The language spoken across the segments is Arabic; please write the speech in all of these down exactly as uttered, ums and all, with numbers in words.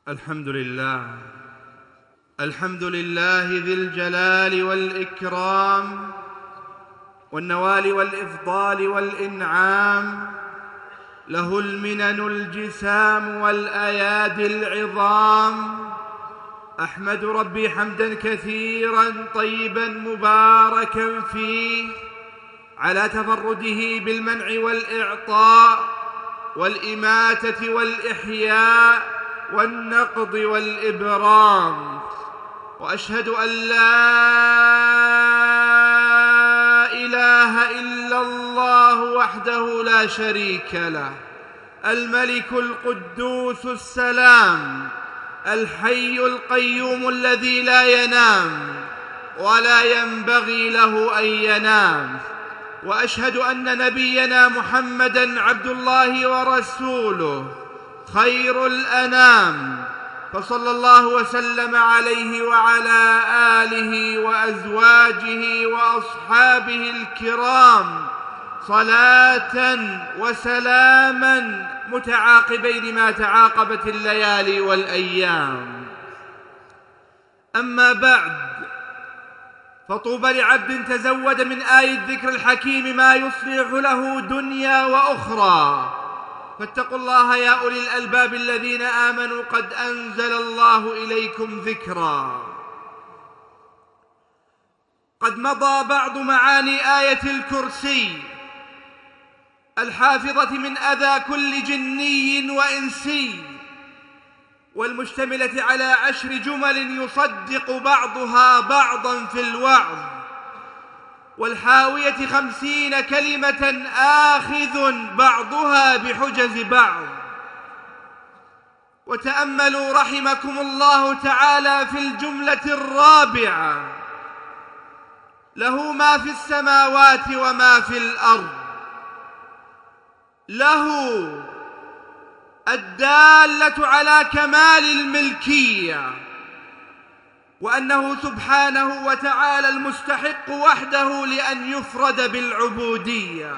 الحمد لله الحمد لله ذي الجلال والإكرام والنوال والإفضال والإنعام، له المنن الجسام والأيادي العظام. أحمد ربي حمدا كثيرا طيبا مباركا فيه على تفرده بالمنع والإعطاء والإماتة والإحياء والنقض والإبرام، وأشهد أن لا إله إلا الله وحده لا شريك له، الملك القدوس السلام الحي القيوم الذي لا ينام ولا ينبغي له أن ينام. وأشهد أن نبينا محمدًا عبد الله ورسوله خير الأنام، فصلى الله وسلم عليه وعلى آله وأزواجه وأصحابه الكرام صلاة وسلاما متعاقبين ما تعاقبت الليالي والأيام. أما بعد، فطوبى لعبد تزود من آي الذكر الحكيم ما يصلح له دنيا وأخرى. فاتقوا الله يا أولي الألباب الذين آمنوا، قد أنزل الله إليكم ذكرا. قد مضى بعض معاني آية الكرسي الحافظة من أذى كل جني وإنسي، والمشتملة على عشر جمل يصدق بعضها بعضا في الوعظ، والحاوية خمسين كلمة آخذ بعضها بحجز بعض. وتأملوا رحمكم الله تعالى في الجملة الرابعة: له ما في السماوات وما في الأرض. له الدالة على كمال الملكية، وأنه سبحانه وتعالى المستحق وحده لأن يفرد بالعبودية،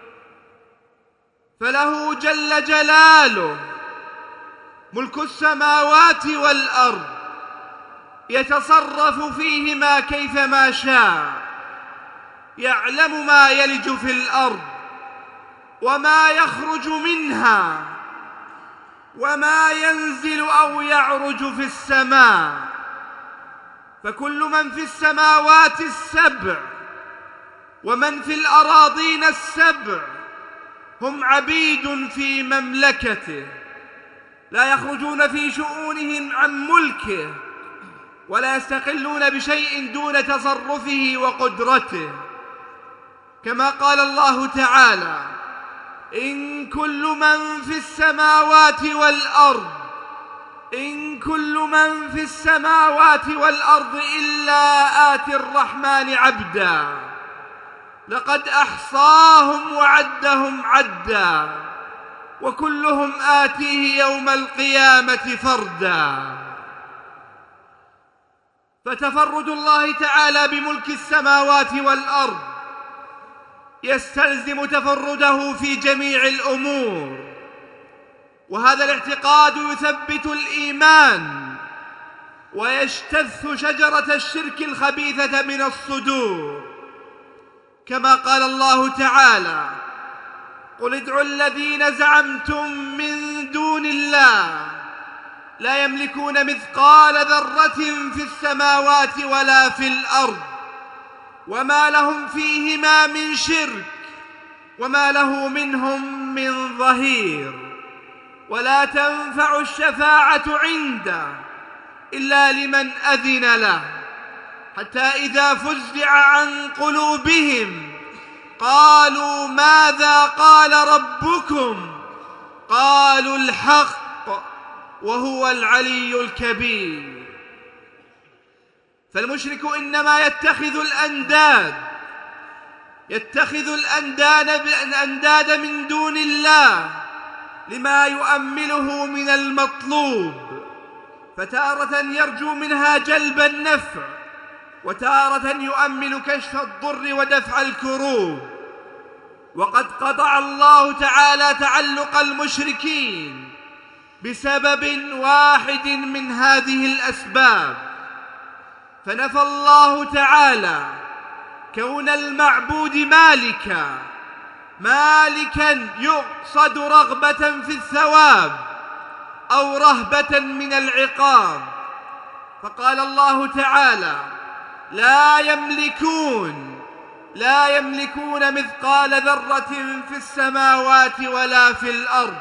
فله جل جلاله ملك السماوات والأرض، يتصرف فيهما كيفما شاء، يعلم ما يلج في الأرض وما يخرج منها وما ينزل أو يعرج في السماء. فكل من في السماوات السبع ومن في الأراضين السبع هم عبيد في مملكته، لا يخرجون في شؤونهم عن ملكه، ولا يستقلون بشيء دون تصرفه وقدرته، كما قال الله تعالى: إن كل من في السماوات والأرض إن كل من في السماوات والأرض إلا آتي الرحمن عبدا، لقد أحصاهم وعدهم عدا، وكلهم آتيه يوم القيامة فردا. فتفرد الله تعالى بملك السماوات والأرض يستلزم تفرده في جميع الأمور، وهذا الاعتقاد يثبت الإيمان ويجتث شجرة الشرك الخبيثة من الصدور، كما قال الله تعالى: قل ادعوا الذين زعمتم من دون الله لا يملكون مثقال ذرة في السماوات ولا في الأرض وما لهم فيهما من شرك وما له منهم من ظهير، ولا تنفع الشفاعة عنده إلا لمن أذن له، حتى إذا فزع عن قلوبهم قالوا ماذا قال ربكم؟ قالوا الحق وهو العلي الكبير. فالمشرك إنما يتخذ الأنداد يتخذ الأنداد من دون الله لما يؤمله من المطلوب، فتارة يرجو منها جلب النفع، وتارة يؤمل كشف الضر ودفع الكروب. وقد قطع الله تعالى تعلق المشركين بسبب واحد من هذه الأسباب. فنفى الله تعالى كون المعبود مالكا مالكا يقصد رغبة في الثواب أو رهبة من العقاب، فقال الله تعالى: لا يملكون لا يملكون مثقال ذرة في السماوات ولا في الأرض.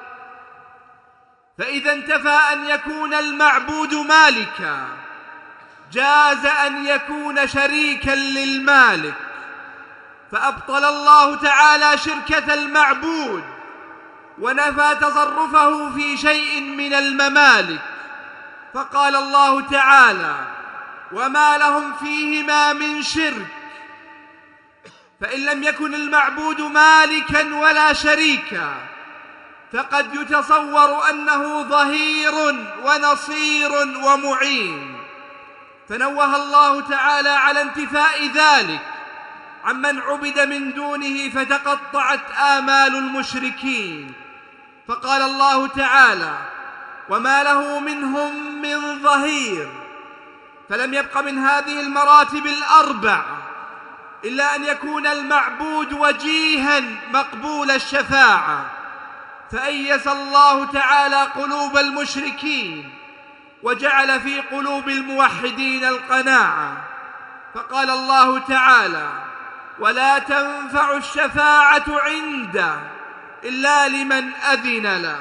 فإذا انتفى أن يكون المعبود مالكا، جاز أن يكون شريكا للمالك، فأبطل الله تعالى شركة المعبود ونفى تصرفه في شيء من الممالك، فقال الله تعالى: وما لهم فيهما من شرك. فإن لم يكن المعبود مالكا ولا شريكا، فقد يتصور أنه ظهير ونصير ومعين، فنوه الله تعالى على انتفاء ذلك عمن عبد من دونه فتقطعت آمال المشركين، فقال الله تعالى: وما له منهم من ظهير. فلم يبق من هذه المراتب الأربع إلا أن يكون المعبود وجيها مقبول الشفاعة، فأيس الله تعالى قلوب المشركين وجعل في قلوب الموحدين القناعة، فقال الله تعالى: ولا تنفع الشفاعة عنده إلا لمن أذن له.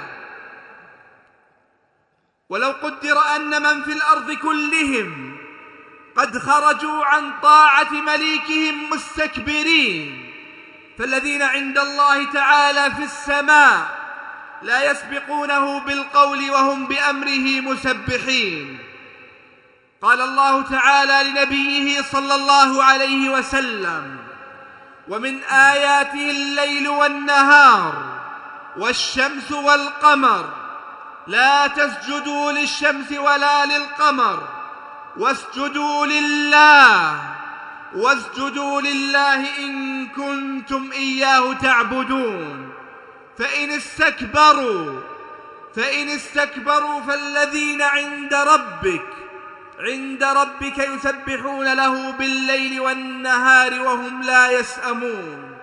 ولو قدر أن من في الأرض كلهم قد خرجوا عن طاعة مليكهم مستكبرين، فالذين عند الله تعالى في السماء لا يسبقونه بالقول وهم بأمره مسبحين. قال الله تعالى لنبيه صلى الله عليه وسلم: ومن آياته الليل والنهار والشمس والقمر لا تسجدوا للشمس ولا للقمر واسجدوا لله واسجدوا لله إن كنتم إياه تعبدون. فإن استكبروا فإن استكبروا فالذين عند ربك عند ربك يسبحون له بالليل والنهار وهم لا يسأمون.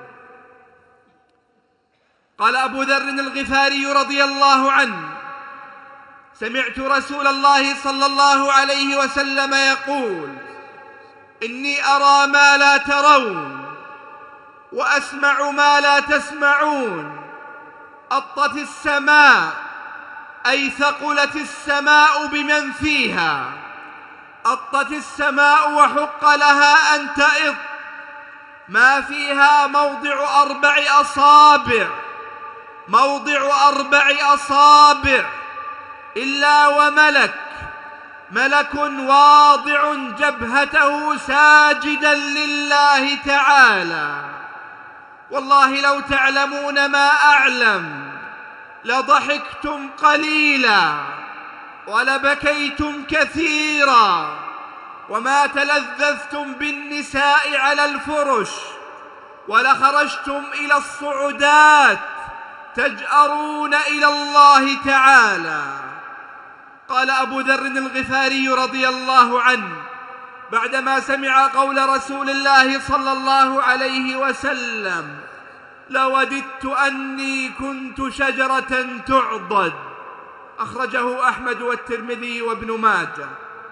قال أبو ذر الغفاري رضي الله عنه: سمعت رسول الله صلى الله عليه وسلم يقول: إني أرى ما لا ترون وأسمع ما لا تسمعون. أطت السماء أي ثقلت السماء بمن فيها، أطت السماء وحق لها أن تئط، ما فيها موضع أربع أصابع موضع أربع أصابع إلا وملك ملك واضع جبهته ساجدا لله تعالى. والله لو تعلمون ما أعلم لضحكتم قليلا ولبكيتم كثيرا وما تلذذتم بالنساء على الفرش ولخرجتم إلى الصعودات تجأرون إلى الله تعالى. قال أبو ذر الغفاري رضي الله عنه بعدما سمع قول رسول الله صلى الله عليه وسلم: لوددت أني كنت شجرة تعضد. أخرجه أحمد والترمذي وابن ماجه.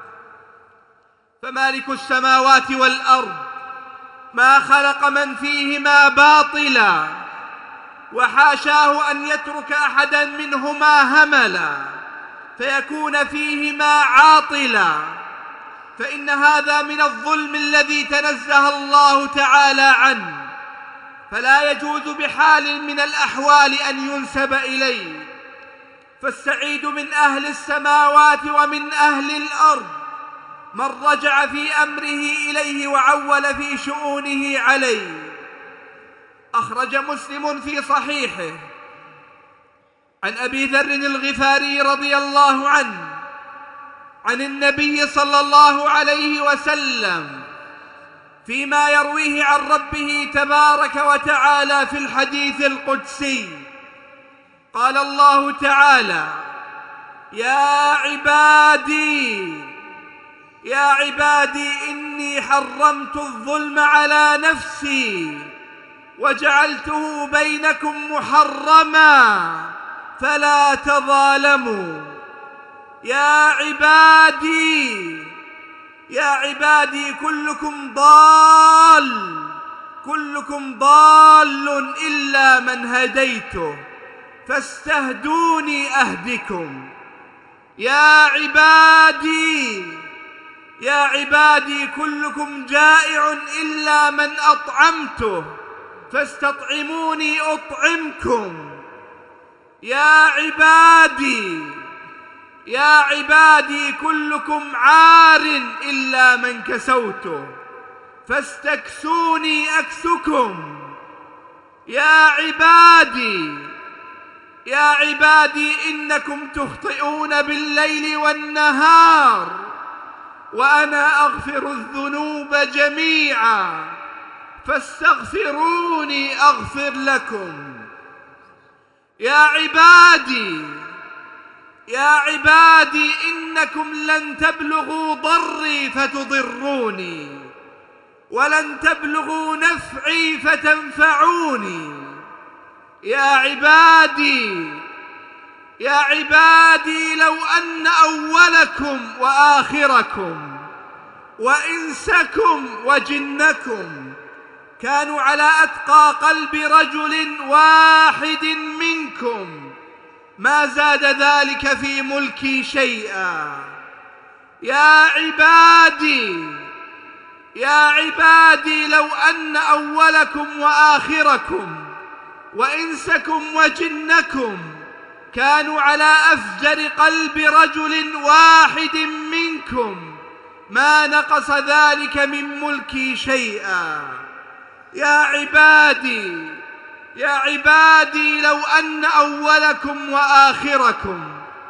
فمالك السماوات والأرض ما خلق من فيهما باطلا، وحاشاه أن يترك أحدا منهما هملا فيكون فيهما عاطلا، فإن هذا من الظلم الذي تنزه الله تعالى عنه، فلا يجوز بحال من الأحوال أن ينسب إليه. فالسعيد من أهل السماوات ومن أهل الأرض من رجع في أمره إليه وعول في شؤونه عليه. أخرج مسلم في صحيحه عن أبي ذر الغفاري رضي الله عنه عن النبي صلى الله عليه وسلم فيما يرويه عن ربه تبارك وتعالى في الحديث القدسي: قال الله تعالى: يا عبادي يا عبادي إني حرمت الظلم على نفسي وجعلته بينكم محرما فلا تظالموا. يا عبادي يا عبادي كلكم ضال كلكم ضال إلا من هديته فاستهدوني أهدكم. يا عبادي يا عبادي كلكم جائع إلا من أطعمته فاستطعموني أطعمكم. يا عبادي يا عبادي كلكم عار إلا من كسوته فاستكسوني أكسكم. يا عبادي يا عبادي إنكم تخطئون بالليل والنهار وأنا أغفر الذنوب جميعا فاستغفروني أغفر لكم. يا عبادي يا عبادي إنكم لن تبلغوا ضري فتضروني ولن تبلغوا نفعي فتنفعوني. يا عبادي يا عبادي لو أن أولكم وآخركم وإنسكم وجنكم كانوا على أتقى قلب رجل واحد منكم ما زاد ذلك في ملكي شيئا. يا عبادي يا عبادي لو أن أولكم وآخركم وإنسكم وجنكم كانوا على أفجر قلب رجل واحد منكم ما نقص ذلك من ملكي شيئا. يا عبادي يا عبادي لو أن أولكم وآخركم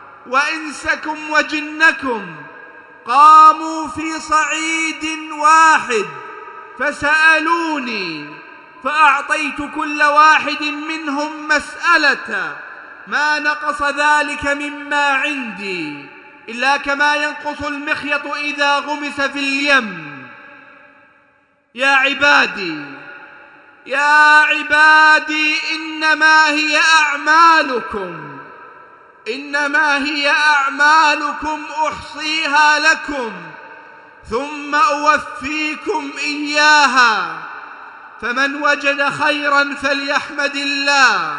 وإنسكم وجنكم قاموا في صعيد واحد فسألوني فأعطيت كل واحد منهم مسألة ما نقص ذلك مما عندي إلا كما ينقص المخيط إذا غمس في اليم. يا عبادي يا عبادي إنما هي أعمالكم إنما هي أعمالكم أحصيها لكم ثم أوفيكم إياها فمن وجد خيرا فليحمد الله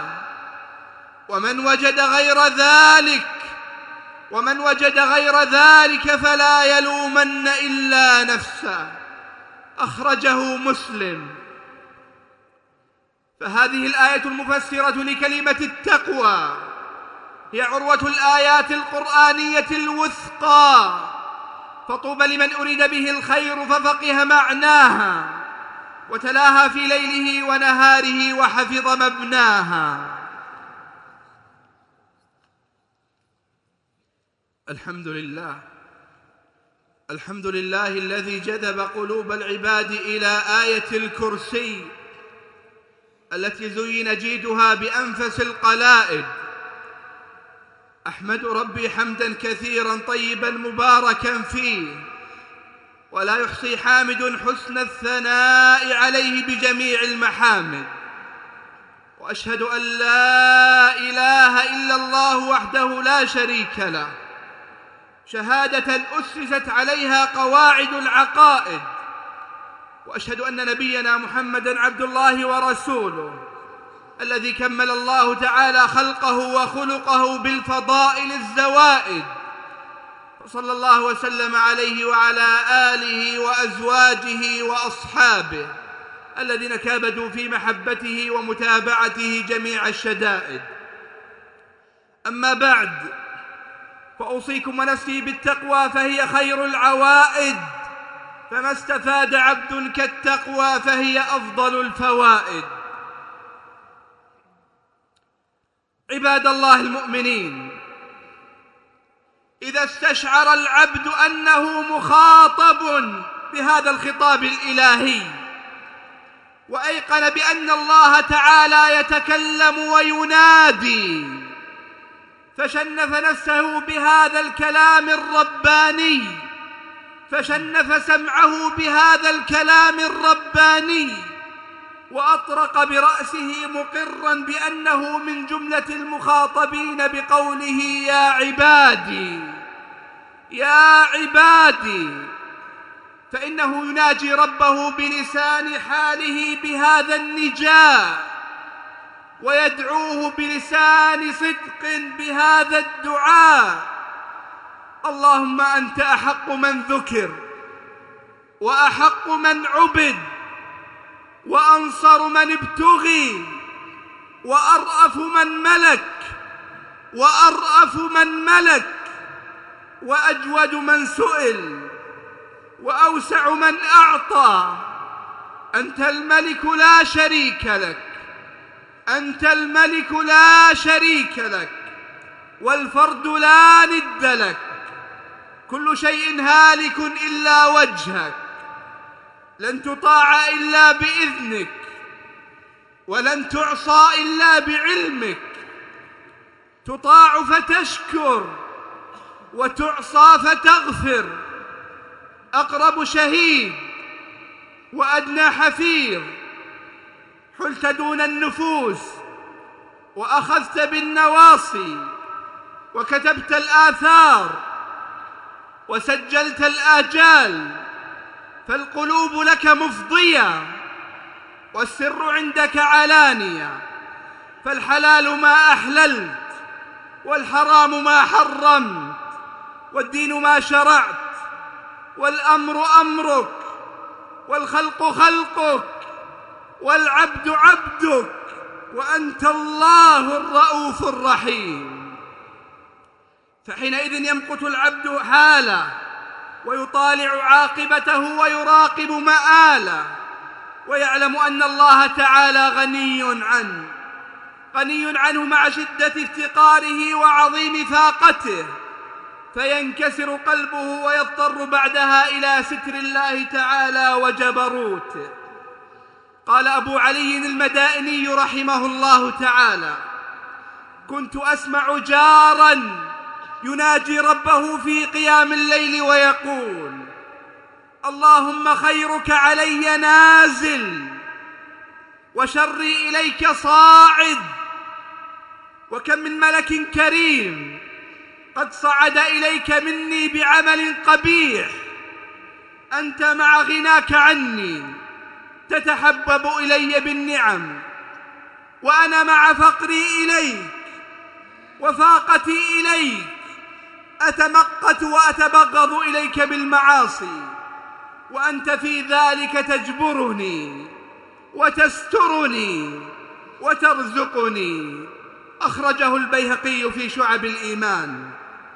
ومن وجد غير ذلك ومن وجد غير ذلك فلا يلومن إلا نفسه. أخرجه مسلم. فهذه الآية المفسرة لكلمة التقوى هي عروة الآيات القرآنية الوثقى، فطوبى لمن أريد به الخير ففقه معناها وتلاها في ليله ونهاره وحفظ مبناها. الحمد لله الحمد لله الذي جذب قلوب العباد إلى آية الكرسي التي زين جيدها بأنفس القلائد. أحمد ربي حمدا كثيرا طيبا مباركا فيه ولا يحصي حامد حسن الثناء عليه بجميع المحامد، وأشهد أن لا إله إلا الله وحده لا شريك له شهادة أسست عليها قواعد العقائد، وأشهد أن نبينا محمدًا عبد الله ورسوله الذي كمل الله تعالى خلقه وخلقه بالفضائل الزوائد، صلى الله وسلم عليه وعلى آله وأزواجه وأصحابه الذين كابدوا في محبته ومتابعته جميع الشدائد. أما بعد، فأوصيكم ونفسي بالتقوى فهي خير العوائد، فما استفاد عبد كالتقوى فهي أفضل الفوائد. عباد الله المؤمنين، إذا استشعر العبد أنه مخاطب بهذا الخطاب الإلهي وأيقن بأن الله تعالى يتكلم وينادي فشنف نفسه بهذا الكلام الرباني، فشنف سمعه بهذا الكلام الرباني، وأطرق برأسه مقرا بأنه من جملة المخاطبين بقوله يا عبادي يا عبادي، فإنه يناجي ربه بلسان حاله بهذا النجاء، ويدعوه بلسان صدق بهذا الدعاء. اللهم أنت أحق من ذكر، وأحق من عبد، وأنصر من ابتغي، وأرأف من ملك وأرأف من ملك وأجود من سئل، وأوسع من أعطى. أنت الملك لا شريك لك، أنت الملك لا شريك لك، والفرد لا ند لك، كل شيء هالك إلا وجهك، لن تطاع إلا بإذنك، ولن تعصى إلا بعلمك، تطاع فتشكر، وتعصى فتغفر. أقرب شهيد وأدنى حفيظ، حلت دون النفوس، وأخذت بالنواصي، وكتبت الآثار، وسجلت الآجال، فالقلوب لك مفضية، والسر عندك علانية، فالحلال ما أحللت، والحرام ما حرمت، والدين ما شرعت، والأمر أمرك، والخلق خلقك، والعبد عبدك، وأنت الله الرؤوف الرحيم. فحينئذ يمقت العبد حاله، ويطالع عاقبته، ويراقب مآله، ويعلم أن الله تعالى غني عنه، غني عنه مع شدة افتقاره وعظيم فاقته، فينكسر قلبه ويضطر بعدها إلى ستر الله تعالى وجبروته. قال أبو علي المدائني رحمه الله تعالى: كنت أسمع جارا يناجي ربه في قيام الليل ويقول: اللهم خيرك علي نازل، وشري إليك صاعد، وكم من ملك كريم قد صعد إليك مني بعمل قبيح، أنت مع غناك عني تتحبب إلي بالنعم، وأنا مع فقري إليك وفاقتي إليك أتمقت وأتبغض إليك بالمعاصي، وأنت في ذلك تجبرني وتسترني وترزقني. أخرجه البيهقي في شعب الإيمان.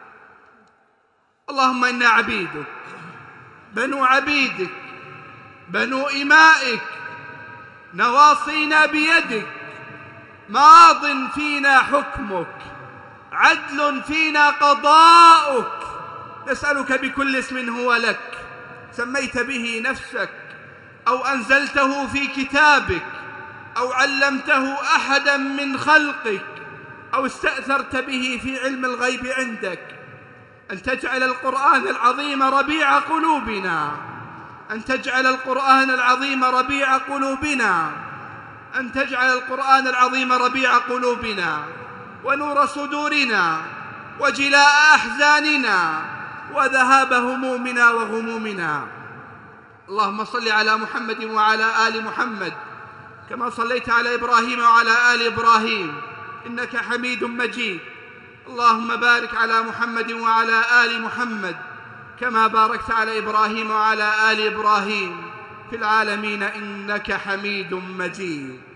اللهم إنا عبيدك، بنو عبيدك، بنو إمائك، نواصينا بيدك، ماض فينا حكمك، عدل فينا قضاؤك. نسألك بكل اسم هو لك سميت به نفسك، أو أنزلته في كتابك، أو علمته أحدا من خلقك، أو استأثرت به في علم الغيب عندك، أن تجعل القرآن العظيم ربيع قلوبنا، أن تجعل القرآن العظيم ربيع قلوبنا، أن تجعل القرآن العظيم ربيع قلوبنا، ونور صدورنا، وجلاء أحزاننا، وذهاب همومنا وغمومنا. اللهم صل على محمد وعلى آل محمد كما صليت على إبراهيم وعلى آل إبراهيم إنك حميد مجيد. اللهم بارك على محمد وعلى آل محمد كما باركت على إبراهيم وعلى آل إبراهيم في العالمين إنك حميد مجيد.